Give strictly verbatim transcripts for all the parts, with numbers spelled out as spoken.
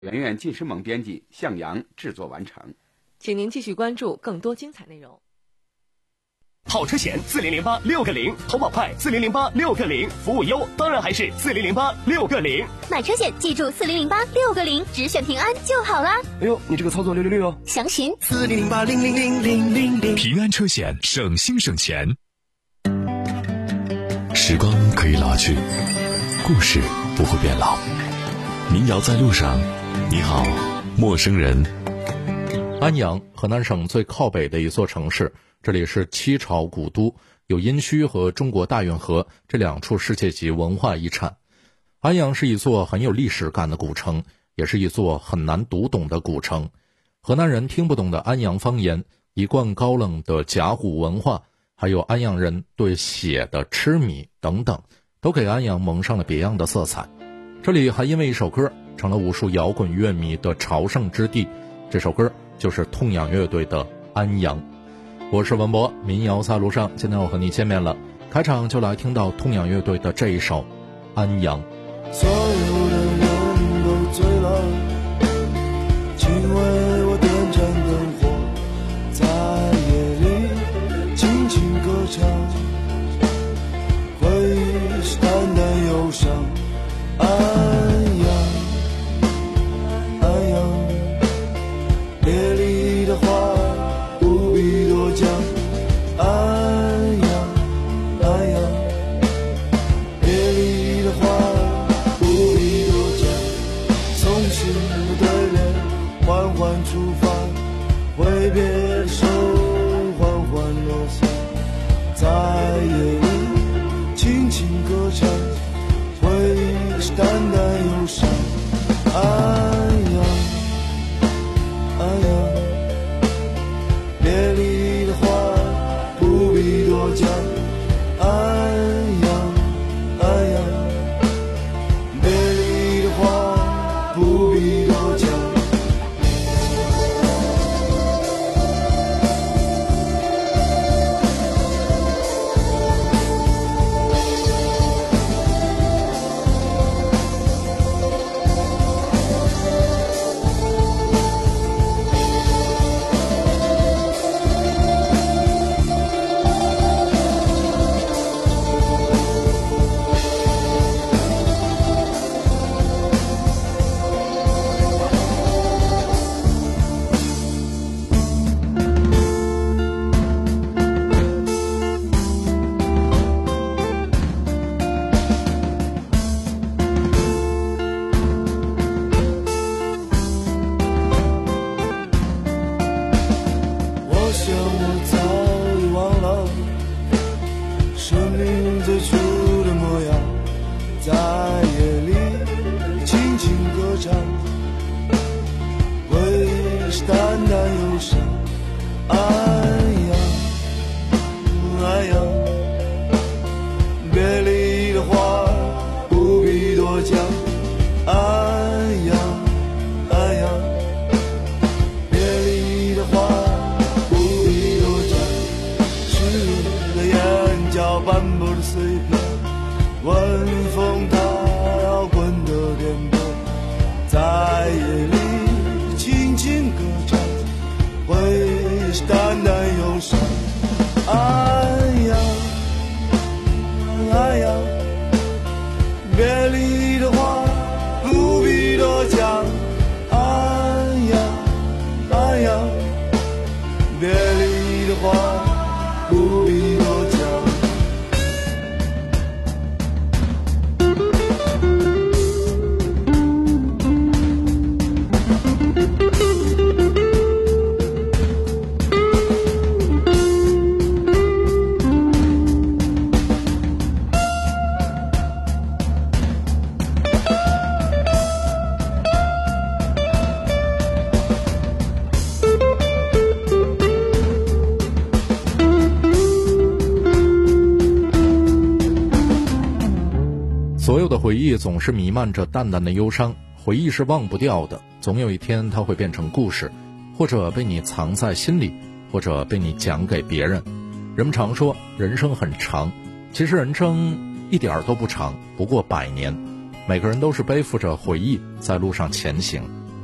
圆圆纪诗盟编辑，向阳制作完成。 请您继续关注更多精彩内容。 跑车险四零零八六个零，投保快四零零八六个零，服务优当然还是四零零八六个零。 买车险记住四零零八六个零，只选平安就好啦。 哎呦，你这个操作六六六哦！ 详询四零零八零零零零零零。 平安车险，省心省钱。时光可以老去，故事不会变老。民谣在路上，你好，陌生人。 安阳，河南省最靠北的一座城市，这里是七朝古都，有殷墟和中国大运河这两处世界级文化遗产。安阳是一座很有历史感的古城，也是一座很难读懂的古城。河南人听不懂的安阳方言，一贯高冷的甲骨文化，还有安阳人对血的痴迷等等，都给安阳蒙上了别样的色彩。这里还因为一首歌成了无数摇滚乐迷的朝圣之地，这首歌就是痛仰乐队的《安阳》。我是文博，民谣在路上，今天我和你见面了。开场就来听到痛仰乐队的这一首《安阳》。 所有的人都醉了，请为我点盏灯火，在夜里轻轻歌唱，回忆是淡淡忧伤。安阳，安阳，别离的话不必多讲。安阳，安阳，别离的话不必多讲。从心的对联缓缓出发，挥别的手缓缓落下，在夜里轻轻歌唱，回忆是淡淡忧伤。安阳，安阳，别离的话不必多讲。安阳，安阳，别离的话不必多讲。 所有的回忆总是弥漫着淡淡的忧伤，回忆是忘不掉的，总有一天它会变成故事，或者被你藏在心里，或者被你讲给别人。人们常说人生很长，其实人生一点儿都不长，不过百年。每个人都是背负着回忆在路上前行，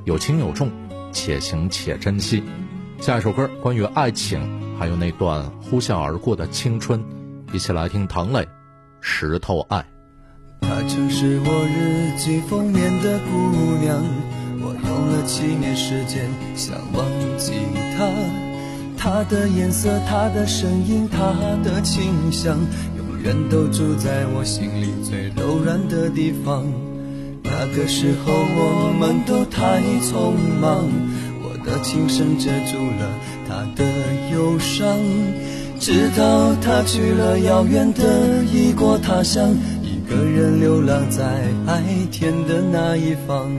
有轻有重，且行且珍惜。下一首歌关于爱情，还有那段呼啸而过的青春，一起来听唐磊《石头爱》。 她就是我日记封面的姑娘，我用了七年时间想忘记她，她的颜色，她的声音，她的清香，永远都住在我心里最柔软的地方。那个时候我们都太匆忙，我的情深遮住了她的忧伤，直到她去了遥远的异国他乡，一个人流浪在爱天的那一方。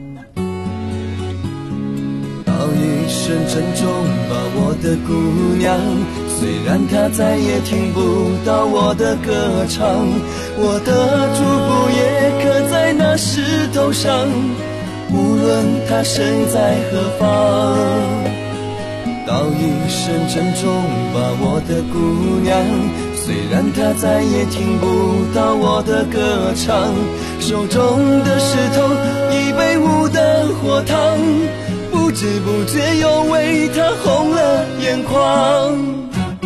道一声珍重吧，我的姑娘，虽然她再也听不到我的歌唱，我的祝福也刻在那石头上，无论她身在何方。道一声珍重吧，我的姑娘，虽然她再也听不到我的歌唱，手中的石头一杯无的火烫，不知不觉又为她红了眼眶。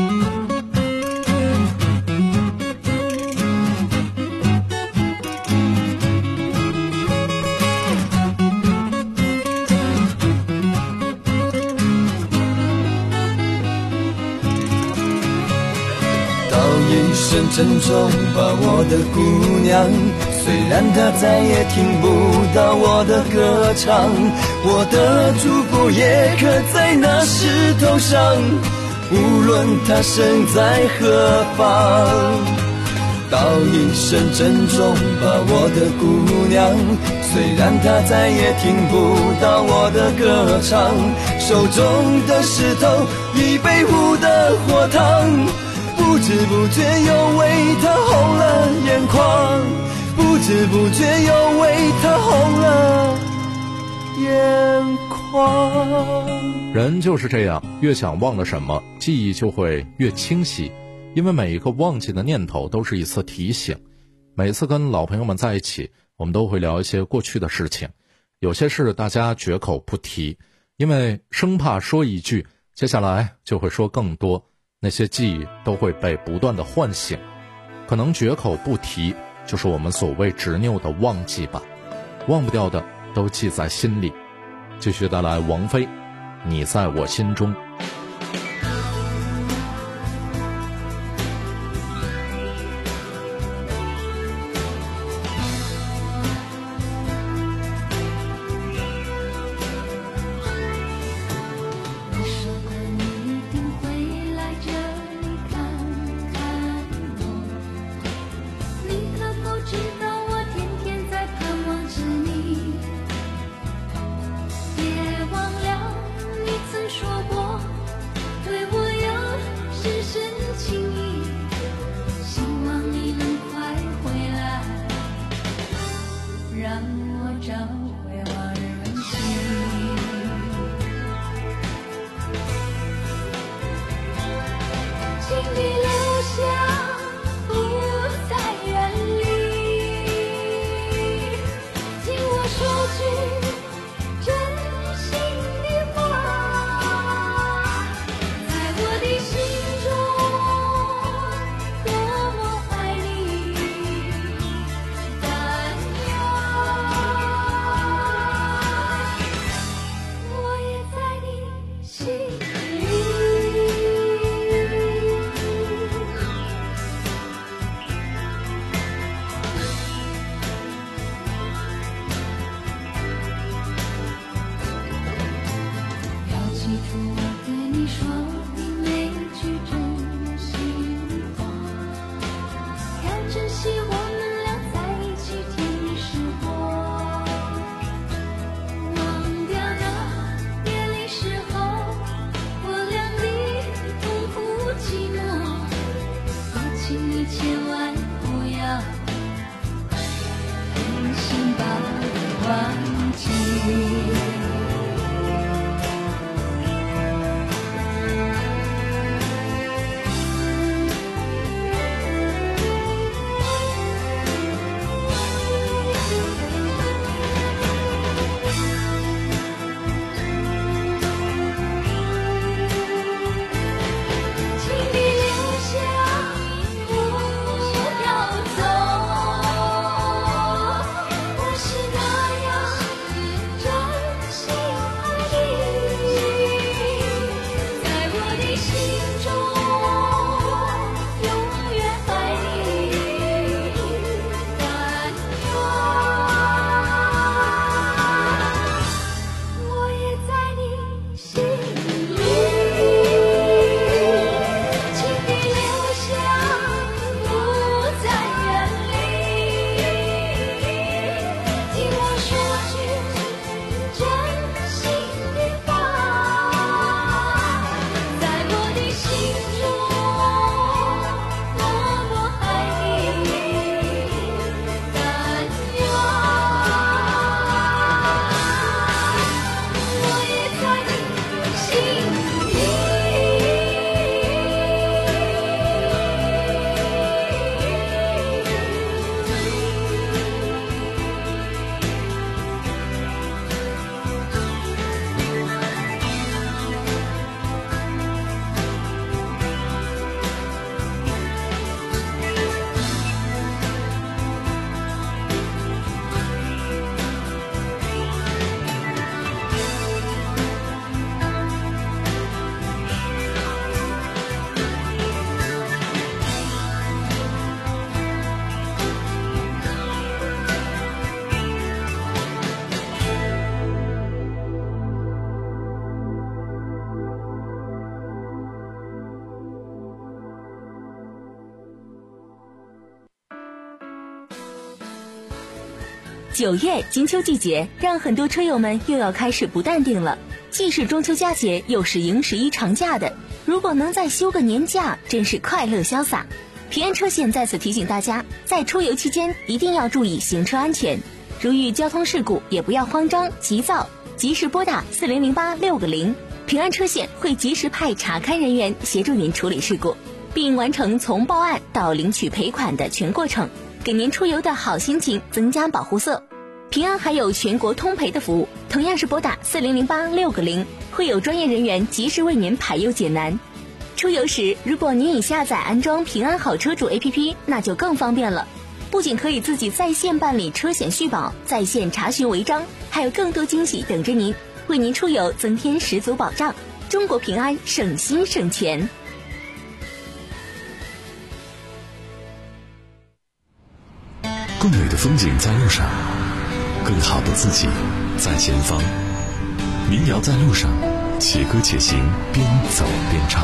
一声珍重吧，我的姑娘，虽然她再也听不到我的歌唱，我的祝福也刻在那石头上，无论她身在何方。道一声珍重吧，我的姑娘，虽然她再也听不到我的歌唱，手中的石头一杯无的火烫，不知不觉又为他红了眼眶，不知不觉又为他红了眼眶。 人就是这样，越想忘了什么，记忆就会越清晰，因为每一个忘记的念头都是一次提醒。每次跟老朋友们在一起，我们都会聊一些过去的事情，有些事大家绝口不提，因为生怕说一句，接下来就会说更多，那些记忆都会被不断的唤醒，可能绝口不提，就是我们所谓执拗的忘记吧，忘不掉的都记在心里。继续带来王菲，你在我心中。 九月金秋季节，让很多车友们又要开始不淡定了。既是中秋佳节，又是迎十一长假的，如果能再休个年假，真是快乐潇洒。平安车险在此提醒大家，在出游期间一定要注意行车安全，如遇交通事故也不要慌张急躁，及时拨打四零零八六个零，平安车险会及时派查勘人员协助您处理事故，并完成从报案到领取赔款的全过程，给您出游的好心情增加保护色。平安还有全国通赔的服务，同样是拨打四零零八六个零，会有专业人员及时为您排忧解难。出游时，如果您已下载安装平安好车主 A P P， 那就更方便了。不仅可以自己在线办理车险续保，在线查询违章，还有更多惊喜等着您，为您出游增添十足保障。中国平安，省心省钱。 更美的风景在路上，更好的自己在前方。民谣在路上，且歌且行，边走边唱。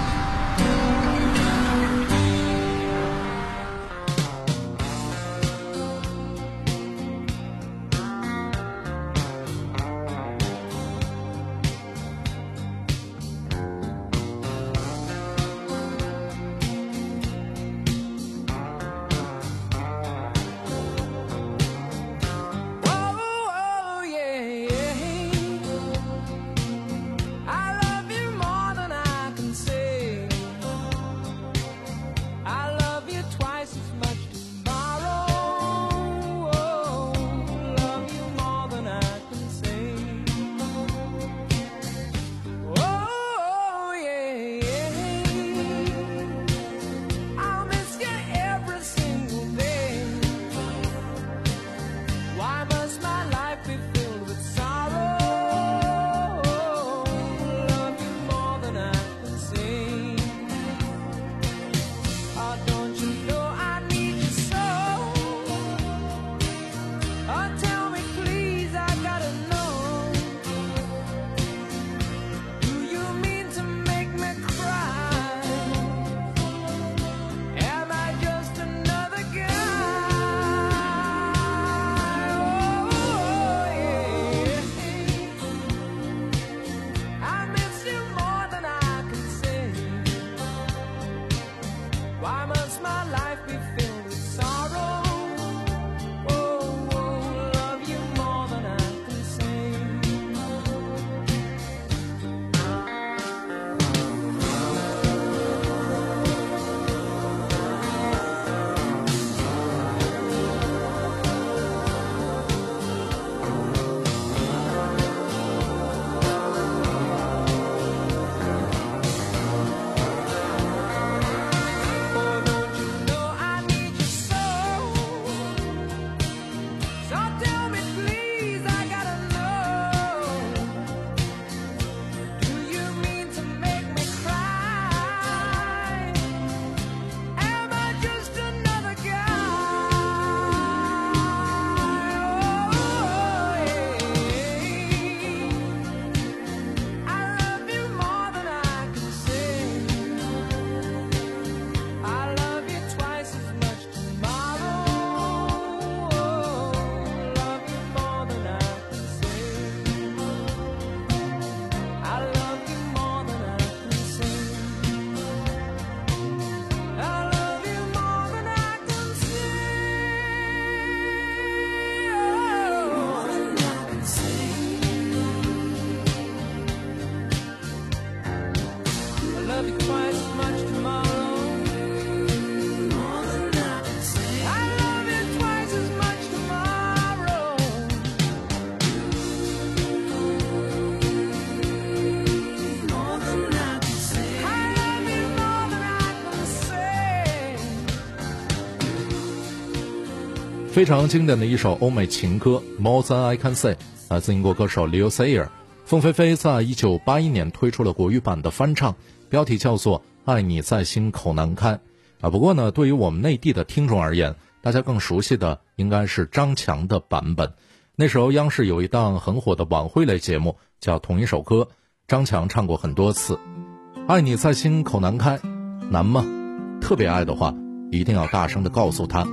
非常经典的一首欧美情歌 More Than I Can Say， 来自英国歌手 Leo Sayer。凤飞飞在一九八一年推出了国语版的翻唱，标题叫做爱你在心口难开啊。不过呢，对于我们内地的听众而言，大家更熟悉的应该是张强的版本。那时候央视有一档很火的晚会类节目叫同一首歌，张强唱过很多次。爱你在心口难开，难吗？特别爱的话，一定要大声地告诉他。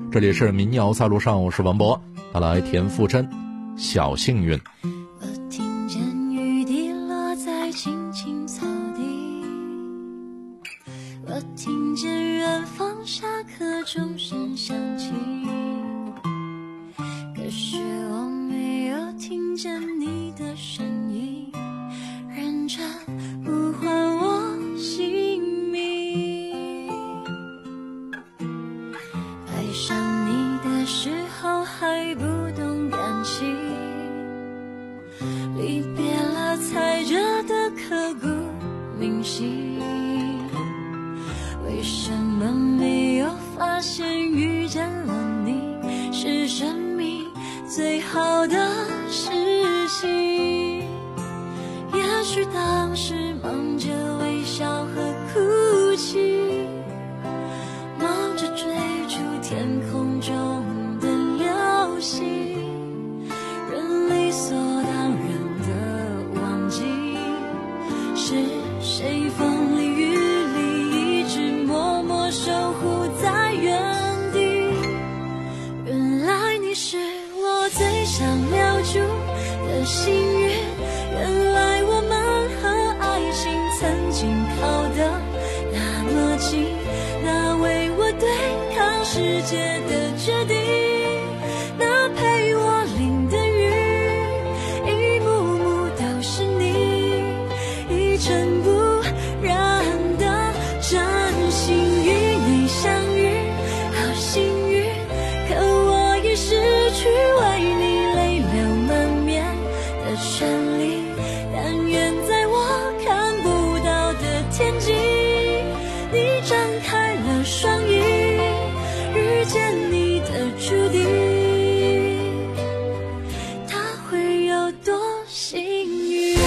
这里是民谣在路上，我是王博，带来田馥甄小幸运。 我听见雨滴落在青青草地，我听见远方下课钟声响起，可是我没有听见你的声音，认真呼唤我姓名。爱上你的时候还不懂感情，离别了才觉得刻骨铭心。为什么没有发现遇见了你是生命最好的事情？也许当时忙着微笑和哭泣，忙着追逐天空中的流星，人理所当然的忘记是谁风里雨里一直默默守护在原地。原来你是我最想留住的幸运，原来我们和爱情曾经靠得那么近，那为我对抗世界的决定，那陪我淋的雨，一幕幕都是你，一尘不染的真心。与你相遇好幸运，可我已失去为你泪流满面的权利，但愿在我看不到的天际，你张开了双翼，遇见你的注定，他会有多幸运。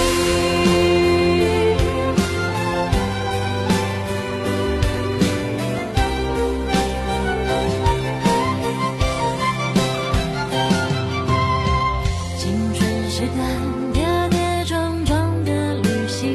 青春是段跌跌撞撞的旅行，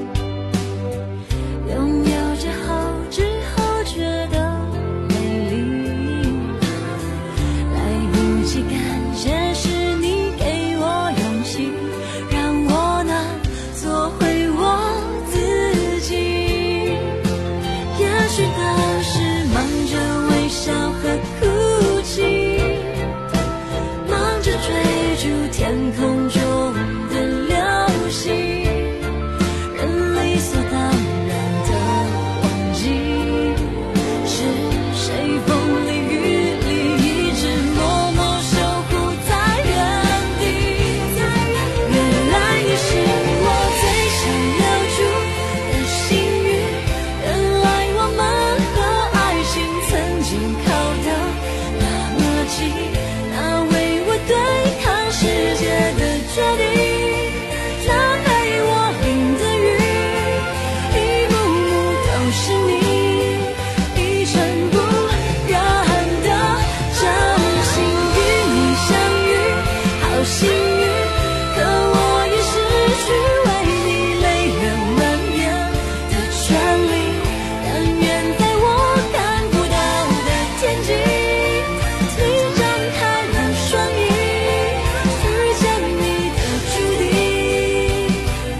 拥有之后之后觉得美丽，来不及感谢是你给我勇气，让我能做回我自己。也许当时忙着微笑和哭泣，忙着追逐天空中的流星，人理所当然的忘记是谁风里雨里一直默默守护在原地。原来你是我最想留住的幸运，原来我们和爱情曾经靠得那么近，那为我对抗世界的决定，那陪我淋的雨，一幕幕都是你，一尘不染的真心。与你相遇好幸运，可我已失去为你泪流满面的权利，但愿在我看不到的天际，你张开了双翼，遇见你的注定。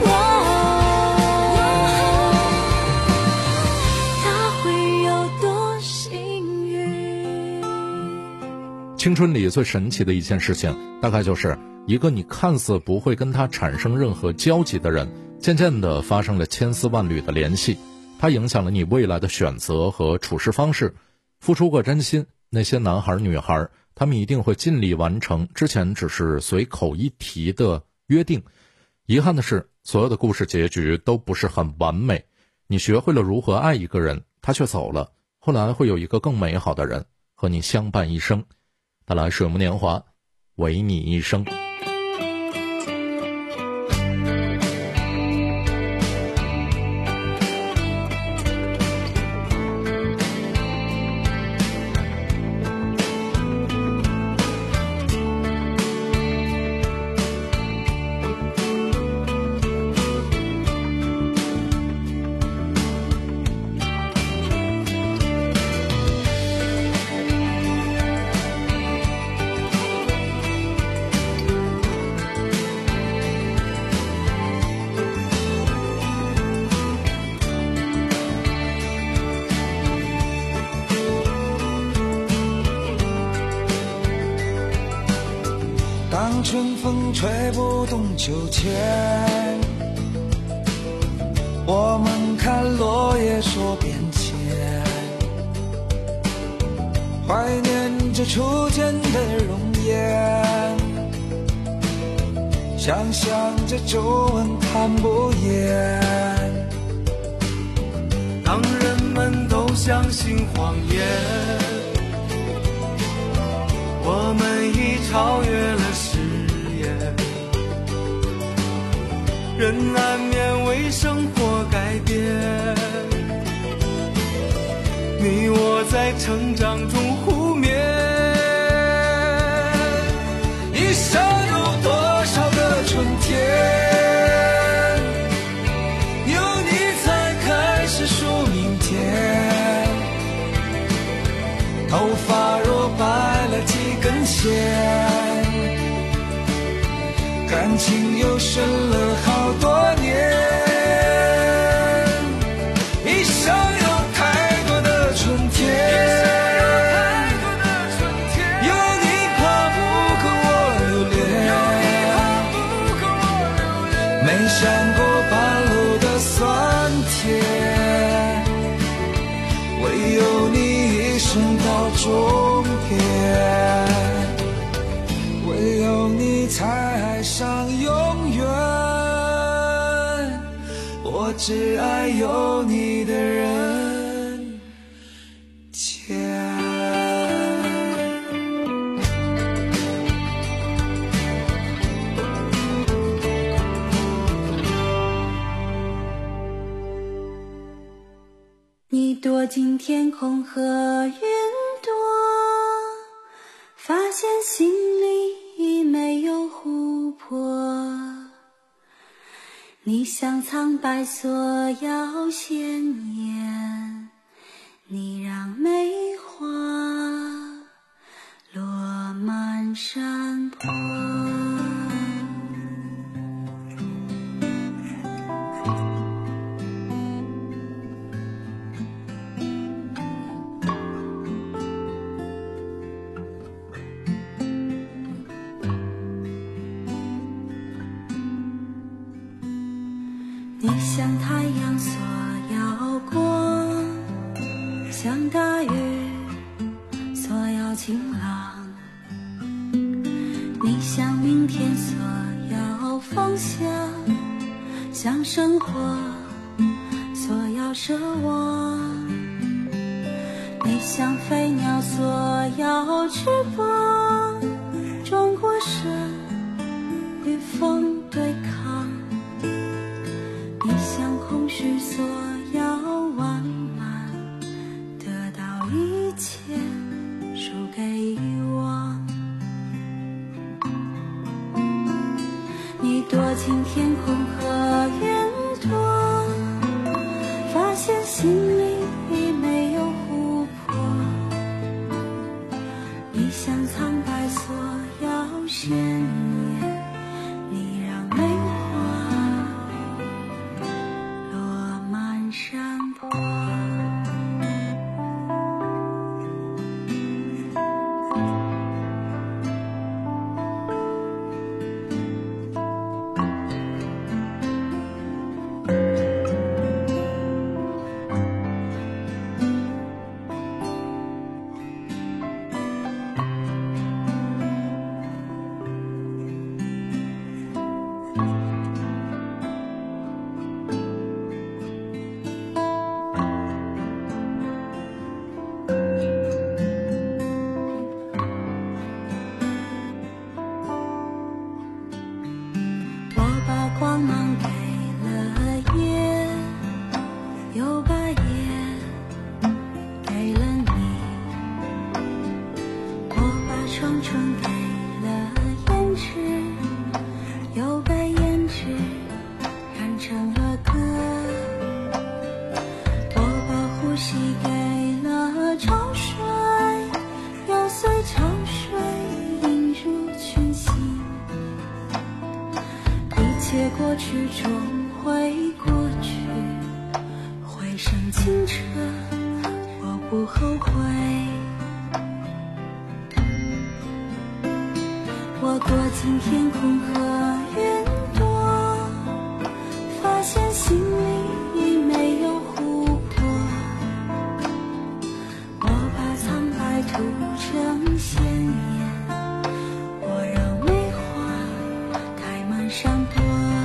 他会有多幸运？ 青春里最神奇的一件事情，大概就是一个你看似不会跟他产生任何交集的人，渐渐地发生了千丝万缕的联系，它影响了你未来的选择和处事方式。付出过真心，那些男孩女孩，他们一定会尽力完成之前只是随口一提的约定。遗憾的是，所有的故事结局都不是很完美。你学会了如何爱一个人，他却走了，后来会有一个更美好的人和你相伴一生。带来水木年华，唯你一生。 春风吹不动秋千，我们看落叶说变迁，怀念着初见的容颜，想象着皱纹看不厌。 当人们都相信谎言，我们已超越了誓言，人难免为生活改变，你我在成长中互勉。 一生有多少个春天，有你才开始数明天，头发若白了几根线，感情又深了好多年。一生有太多的春天，有你怕不跟我留恋，没想过半路的酸甜，唯有你一生到终点，唯有你才爱上永远，我只爱有你的人间。 你躲进天空和云朵，发现心里已没有湖泊，你像苍白索要鲜艳，你让梅花落满山坡。你像太阳所要光，像大雨所要晴朗，你像明天所要方向，像生活所要奢望，你像飞鸟所要翅膀，转过身与风对抗，你像空虚所要完满，得到一切输给遗忘。你躲进天空和云朵，发现心里已没有湖泊，你像苍白所要鲜艳，你让梅花落满山坡。光芒给了夜，又把夜给了你，我把窗窗给了胭脂，又被胭脂染成了歌，我把呼吸给了潮水，又随潮水引入群星，一切过去终会过去，回声清澈，我不后悔。我我躲进天空和云朵，发现心里已没有湖泊。我把苍白涂成鲜艳，我让梅花开满山坡。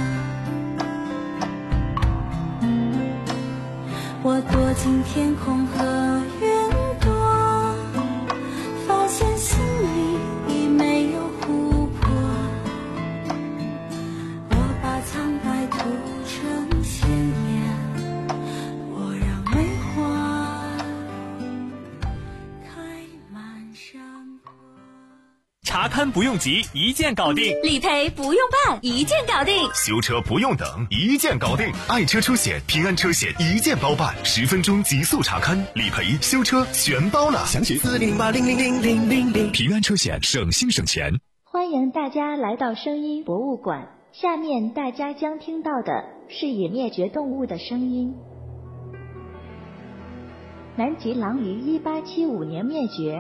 我躲进天空和云朵，发现心里已没有湖泊。我把苍白涂成鲜艳，我让梅花开满山坡。 查勘不用急，一键搞定； 理赔不用办，一键搞定； 修车不用等，一键搞定。爱车车险、平安车险一键包办，十分钟极速查勘、理赔、修车全包了。详询四零零八零零零零零零。平安车险，省心省钱。 欢迎大家来到声音博物馆。下面大家将听到的是已灭绝动物的声音。南极狼于一八七五年灭绝。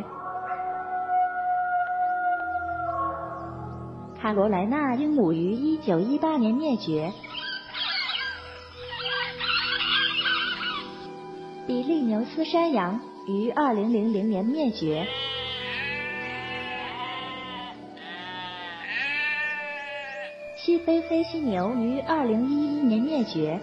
卡罗莱纳鹦鹉于一九一八年灭绝，比利牛斯山羊于二零零零年灭绝，西非黑犀牛于二零一一年灭绝。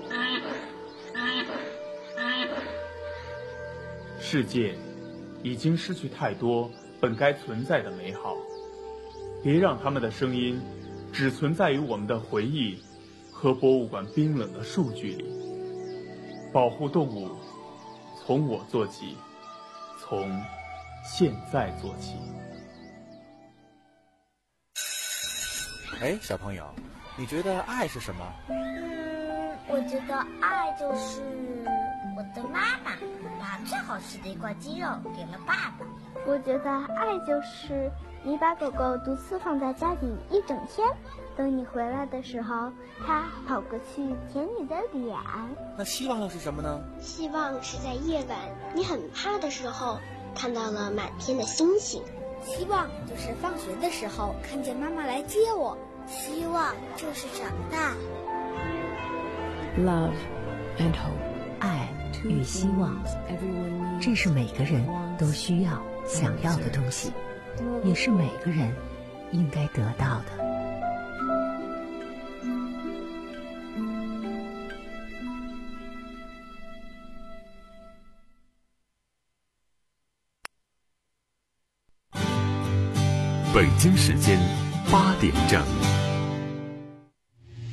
世界已经失去太多本该存在的美好。别让他们的声音只存在于我们的回忆和博物馆冰冷的数据里。保护动物，从我做起，从现在做起。 哎，小朋友，你觉得爱是什么？ 嗯，我觉得爱就是我的妈妈把最好吃的一块鸡肉给了爸爸。 我觉得爱就是你把狗狗独自放在家里一整天，等你回来的时候，它跑过去舔你的脸。 那希望又是什么呢？ 希望是在夜晚你很怕的时候，看到了满天的星星。 希望就是放学的时候看见妈妈来接我。 希望就是长大。 Love and hope， 爱与希望，这是每个人都需要、想要的东西，也是每个人应该得到的。 北京时间八点整。